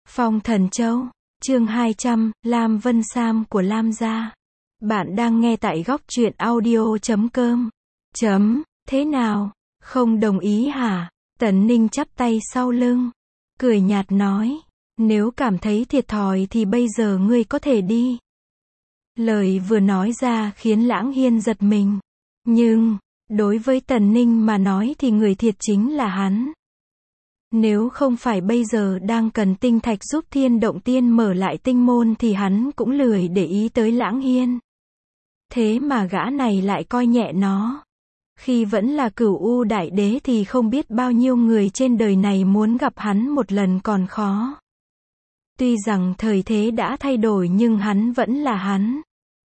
Phong Thần Châu, chương 200, Lam Vân Sam của Lam gia. Bạn đang nghe tại góc truyện audio.com. Thế nào? Không đồng ý hả? Tần Ninh chắp tay sau lưng, cười nhạt nói, nếu cảm thấy thiệt thòi thì bây giờ ngươi có thể đi. Lời vừa nói ra khiến Lãng Hiên giật mình. Nhưng, đối với Tần Ninh mà nói thì người thiệt chính là hắn. Nếu không phải bây giờ đang cần tinh thạch giúp Thiên Động Tiên mở lại tinh môn thì hắn cũng lười để ý tới Lãng Hiên. Thế mà gã này lại coi nhẹ nó. Khi vẫn là Cửu U Đại Đế thì không biết bao nhiêu người trên đời này muốn gặp hắn một lần còn khó. Tuy rằng thời thế đã thay đổi nhưng hắn vẫn là hắn.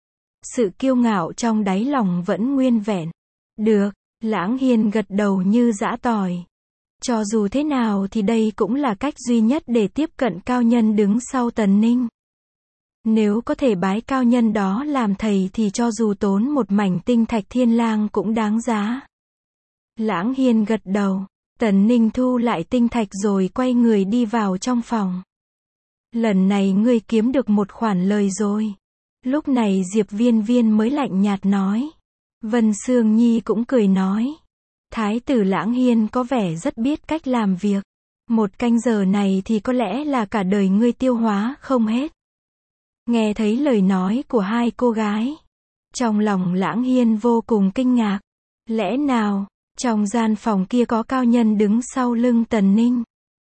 Sự kiêu ngạo trong đáy lòng vẫn nguyên vẹn. Được, Lãng Hiên gật đầu như giã tỏi. Cho dù thế nào thì đây cũng là cách duy nhất để tiếp cận cao nhân đứng sau Tần Ninh. Nếu có thể bái cao nhân đó làm thầy thì cho dù tốn một mảnh tinh thạch thiên lang cũng đáng giá. Lãng Hiên gật đầu, Tần Ninh thu lại tinh thạch rồi quay người đi vào trong phòng. Lần này ngươi kiếm được một khoản lời rồi. Lúc này Diệp Viên Viên mới lạnh nhạt nói. Vân Sương Nhi cũng cười nói. Thái tử Lãng Hiên có vẻ rất biết cách làm việc. Một canh giờ này thì có lẽ là cả đời ngươi tiêu hóa không hết. Nghe thấy lời nói của hai cô gái, trong lòng Lãng Hiên vô cùng kinh ngạc. Lẽ nào, trong gian phòng kia có cao nhân đứng sau lưng Tần Ninh?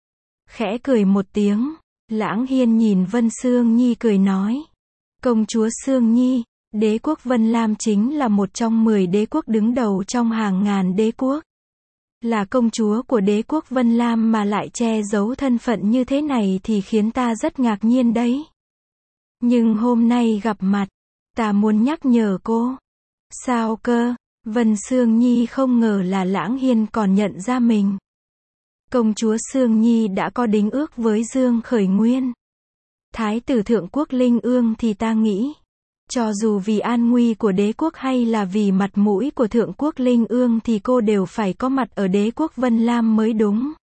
Khẽ cười một tiếng, Lãng Hiên nhìn Vân Sương Nhi cười nói. Công chúa Sương Nhi, đế quốc Vân Lam chính là một trong 10 đế quốc đứng đầu trong hàng ngàn đế quốc. Là công chúa của đế quốc Vân Lam mà lại che giấu thân phận như thế này thì khiến ta rất ngạc nhiên đấy. Nhưng hôm nay gặp mặt, ta muốn nhắc nhở cô. Sao cơ? Vân Sương Nhi không ngờ là Lãng Hiên còn nhận ra mình. Công chúa Sương Nhi đã có đính ước với Dương Khởi Nguyên, Thái tử Thượng Quốc Linh Ương thì ta nghĩ, cho dù vì an nguy của đế quốc hay là vì mặt mũi của Thượng Quốc Linh Ương thì cô đều phải có mặt ở đế quốc Vân Lam mới đúng.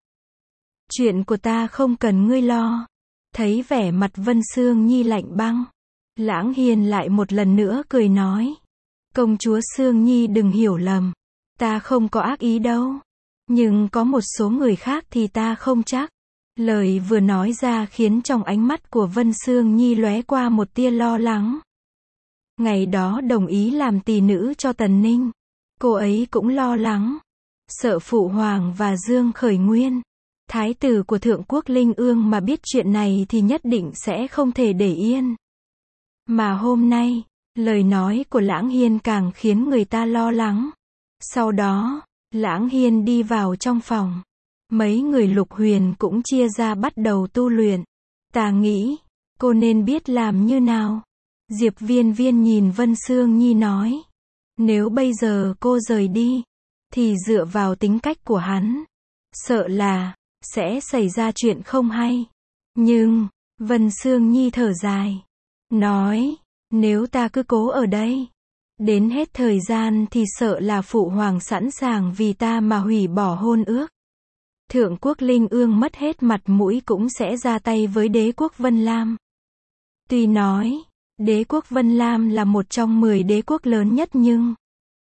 Chuyện của ta không cần ngươi lo. Thấy vẻ mặt Vân Sương Nhi lạnh băng, Lãng Hiên lại một lần nữa cười nói. Công chúa Sương Nhi đừng hiểu lầm. Ta không có ác ý đâu. Nhưng có một số người khác thì ta không chắc. Lời vừa nói ra khiến trong ánh mắt của Vân Sương Nhi lóe qua một tia lo lắng. Ngày đó đồng ý làm tỳ nữ cho Tần Ninh, cô ấy cũng lo lắng. Sợ Phụ Hoàng và Dương Khởi Nguyên, Thái tử của Thượng Quốc Linh Ương mà biết chuyện này thì nhất định sẽ không thể để yên. Mà hôm nay, lời nói của Lãng Hiên càng khiến người ta lo lắng. Sau đó, Lãng Hiên đi vào trong phòng. Mấy người Lục Huyền cũng chia ra bắt đầu tu luyện. Ta nghĩ, cô nên biết làm như nào. Diệp Viên Viên nhìn Vân Sương Nhi nói. Nếu bây giờ cô rời đi, thì dựa vào tính cách của hắn, sợ là sẽ xảy ra chuyện không hay. Nhưng, Vân Sương Nhi thở dài, nói, nếu ta cứ cố ở đây, đến hết thời gian thì sợ là Phụ Hoàng sẵn sàng vì ta mà hủy bỏ hôn ước. Thượng Quốc Linh Ương mất hết mặt mũi cũng sẽ ra tay với đế quốc Vân Lam. Tuy nói, đế quốc Vân Lam là một trong 10 đế quốc lớn nhất nhưng...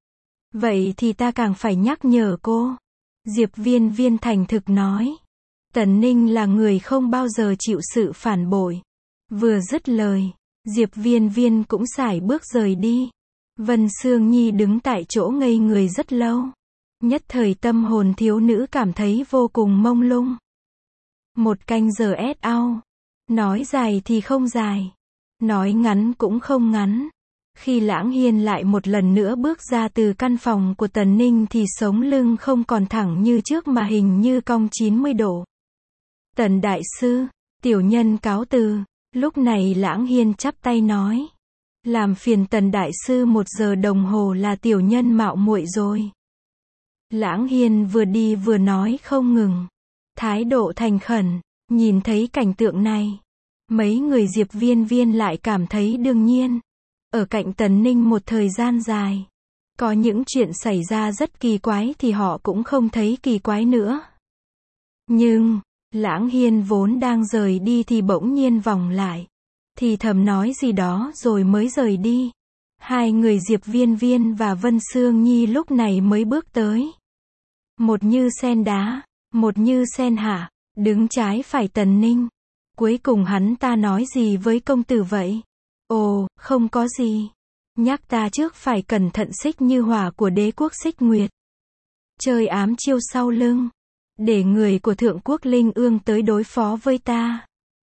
Vậy thì ta càng phải nhắc nhở cô. Diệp Viên Viên thành thực nói. Tần Ninh là người không bao giờ chịu sự phản bội. Vừa dứt lời, Diệp Viên Viên cũng sải bước rời đi. Vân Sương Nhi đứng tại chỗ ngây người rất lâu. Nhất thời tâm hồn thiếu nữ cảm thấy vô cùng mông lung. Một canh giờ ét ao. Nói dài thì không dài. Nói ngắn cũng không ngắn. Khi Lãng Hiên lại một lần nữa bước ra từ căn phòng của Tần Ninh thì sống lưng không còn thẳng như trước mà hình như cong 90 độ. Tần đại sư, tiểu nhân cáo từ. Lúc này Lãng Hiên chắp tay nói. Làm phiền Tần đại sư 1 giờ đồng hồ là tiểu nhân mạo muội rồi. Lãng Hiên vừa đi vừa nói không ngừng. Thái độ thành khẩn. Nhìn thấy cảnh tượng này, mấy người Diệp Viên Viên lại cảm thấy đương nhiên. Ở cạnh Tần Ninh một thời gian dài, có những chuyện xảy ra rất kỳ quái thì họ cũng không thấy kỳ quái nữa. Nhưng, Lãng Hiên vốn đang rời đi thì bỗng nhiên vòng lại. Thì thầm nói gì đó rồi mới rời đi. Hai người Diệp Viên Viên và Vân Sương Nhi lúc này mới bước tới. Một như sen đá, một như sen hạ, đứng trái phải Tần Ninh. Cuối cùng hắn ta nói gì với công tử vậy? Ồ, không có gì. Nhắc ta trước phải cẩn thận Xích Như Hỏa của đế quốc Xích Nguyệt. Chơi ám chiêu sau lưng. Để người của Thượng Quốc Linh Ương tới đối phó với ta.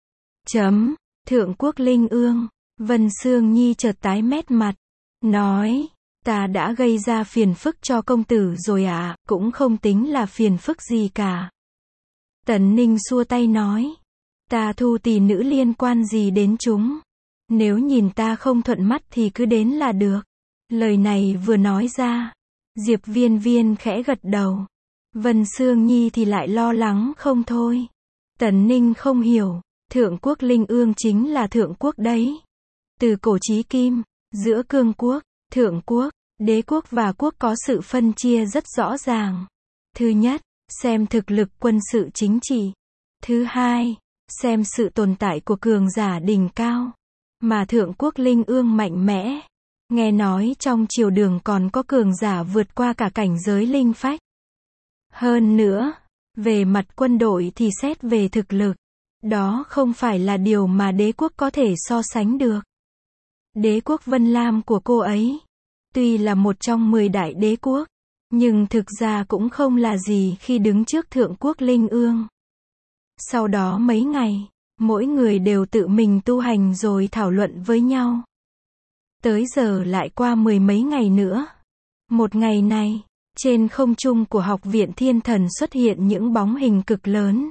Thượng Quốc Linh Ương. Vân Sương Nhi chợt tái mét mặt. Nói, ta đã gây ra phiền phức cho công tử rồi à, cũng không tính là phiền phức gì cả. Tần Ninh xua tay nói. Ta thu tỷ nữ liên quan gì đến chúng. Nếu nhìn ta không thuận mắt thì cứ đến là được. Lời này vừa nói ra. Diệp Viên Viên khẽ gật đầu. Vân Sương Nhi thì lại lo lắng không thôi. Tần Ninh không hiểu. Thượng Quốc Linh Ương chính là Thượng Quốc đấy. Từ cổ chí kim, giữa Cương Quốc, Thượng Quốc, Đế Quốc và Quốc có sự phân chia rất rõ ràng. Thứ nhất, xem thực lực quân sự chính trị. Thứ hai, xem sự tồn tại của cường giả đỉnh cao. Mà Thượng Quốc Linh Ương mạnh mẽ. Nghe nói trong triều đường còn có cường giả vượt qua cả cảnh giới linh phách. Hơn nữa, về mặt quân đội thì xét về thực lực. Đó không phải là điều mà đế quốc có thể so sánh được. Đế quốc Vân Lam của cô ấy, tuy là một trong 10 đại đế quốc, nhưng thực ra cũng không là gì khi đứng trước Thượng Quốc Linh Ương. Sau đó mấy ngày, mỗi người đều tự mình tu hành rồi thảo luận với nhau. Tới giờ lại qua 10 mấy ngày nữa. Một ngày này, trên không trung của Học viện Thiên Thần xuất hiện những bóng hình cực lớn.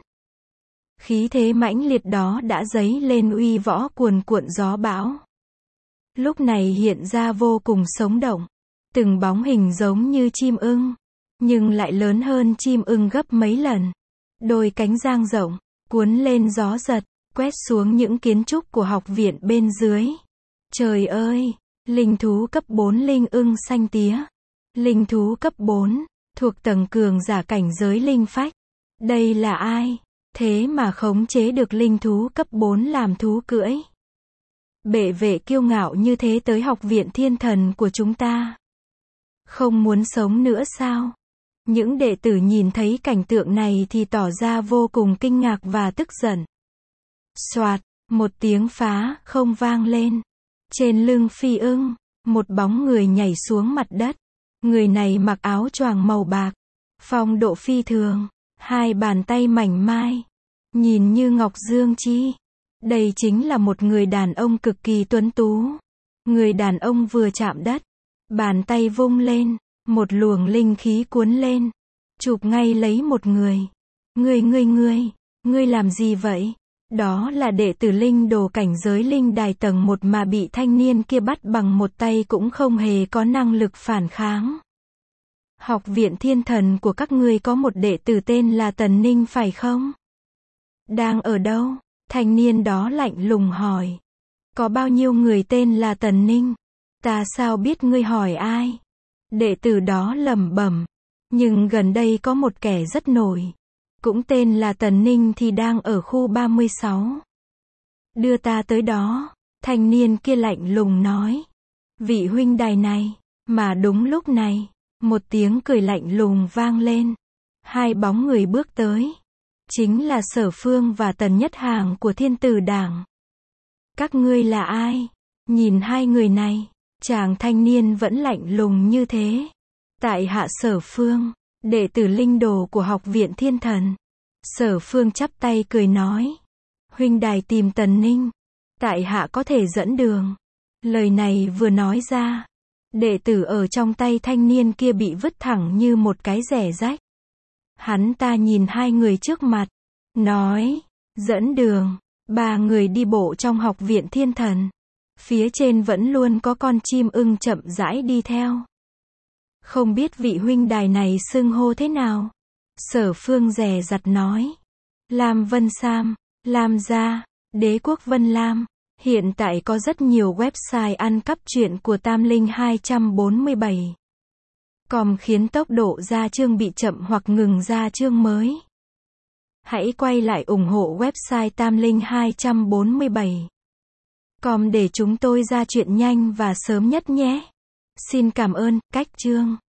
Khí thế mãnh liệt đó đã dấy lên uy võ cuồn cuộn gió bão. Lúc này hiện ra vô cùng sống động. Từng bóng hình giống như chim ưng, nhưng lại lớn hơn chim ưng gấp mấy lần. Đôi cánh dang rộng, cuốn lên gió giật, quét xuống những kiến trúc của học viện bên dưới. Trời ơi! Linh thú cấp 4 linh ưng xanh tía. Linh thú cấp 4, thuộc tầng cường giả cảnh giới linh phách. Đây là ai? Thế mà khống chế được linh thú cấp 4 làm thú cưỡi. Bệ vệ kiêu ngạo như thế tới Học viện Thiên Thần của chúng ta. Không muốn sống nữa sao? Những đệ tử nhìn thấy cảnh tượng này thì tỏ ra vô cùng kinh ngạc và tức giận. Soạt, một tiếng phá không vang lên. Trên lưng phi ưng, một bóng người nhảy xuống mặt đất. Người này mặc áo choàng màu bạc, phong độ phi thường, hai bàn tay mảnh mai, nhìn như ngọc dương chi. Đây chính là một người đàn ông cực kỳ tuấn tú. Người đàn ông vừa chạm đất, bàn tay vung lên, một luồng linh khí cuốn lên, chụp ngay lấy một người. Ngươi làm gì vậy? Đó là đệ tử linh đồ cảnh giới linh đài tầng 1 mà bị thanh niên kia bắt bằng một tay cũng không hề có năng lực phản kháng. Học viện Thiên Thần của các ngươi có một đệ tử tên là Tần Ninh phải không? Đang ở đâu? Thanh niên đó lạnh lùng hỏi. Có bao nhiêu người tên là Tần Ninh? Ta sao biết ngươi hỏi ai? Đệ tử đó lẩm bẩm. Nhưng gần đây có một kẻ rất nổi. Cũng tên là Tần Ninh thì đang ở khu 36. Đưa ta tới đó. Thanh niên kia lạnh lùng nói. Vị huynh đài này. Mà đúng lúc này, một tiếng cười lạnh lùng vang lên. Hai bóng người bước tới. Chính là Sở Phương và Tần Nhất Hàng của Thiên Tử Đảng. Các ngươi là ai? Nhìn hai người này, chàng thanh niên vẫn lạnh lùng như thế. Tại hạ Sở Phương, đệ tử linh đồ của Học viện Thiên Thần. Sở Phương chắp tay cười nói. Huynh đài tìm Tần Ninh. Tại hạ có thể dẫn đường. Lời này vừa nói ra, đệ tử ở trong tay thanh niên kia bị vứt thẳng như một cái rẻ rách. Hắn ta nhìn hai người trước mặt, nói, dẫn đường. Ba người đi bộ trong Học viện Thiên Thần. Phía trên vẫn luôn có con chim ưng chậm rãi đi theo. Không biết vị huynh đài này xưng hô thế nào? Sở Phương dè dặt nói. Lam Vân Sam, Lam gia, Đế quốc Vân Lam. Hiện tại có rất nhiều website ăn cắp truyện của Tam Linh 247. Còn khiến tốc độ ra chương bị chậm hoặc ngừng ra chương mới. Hãy quay lại ủng hộ website tamlinh247.com để chúng tôi ra chuyện nhanh và sớm nhất nhé. Xin cảm ơn, Cách Chương.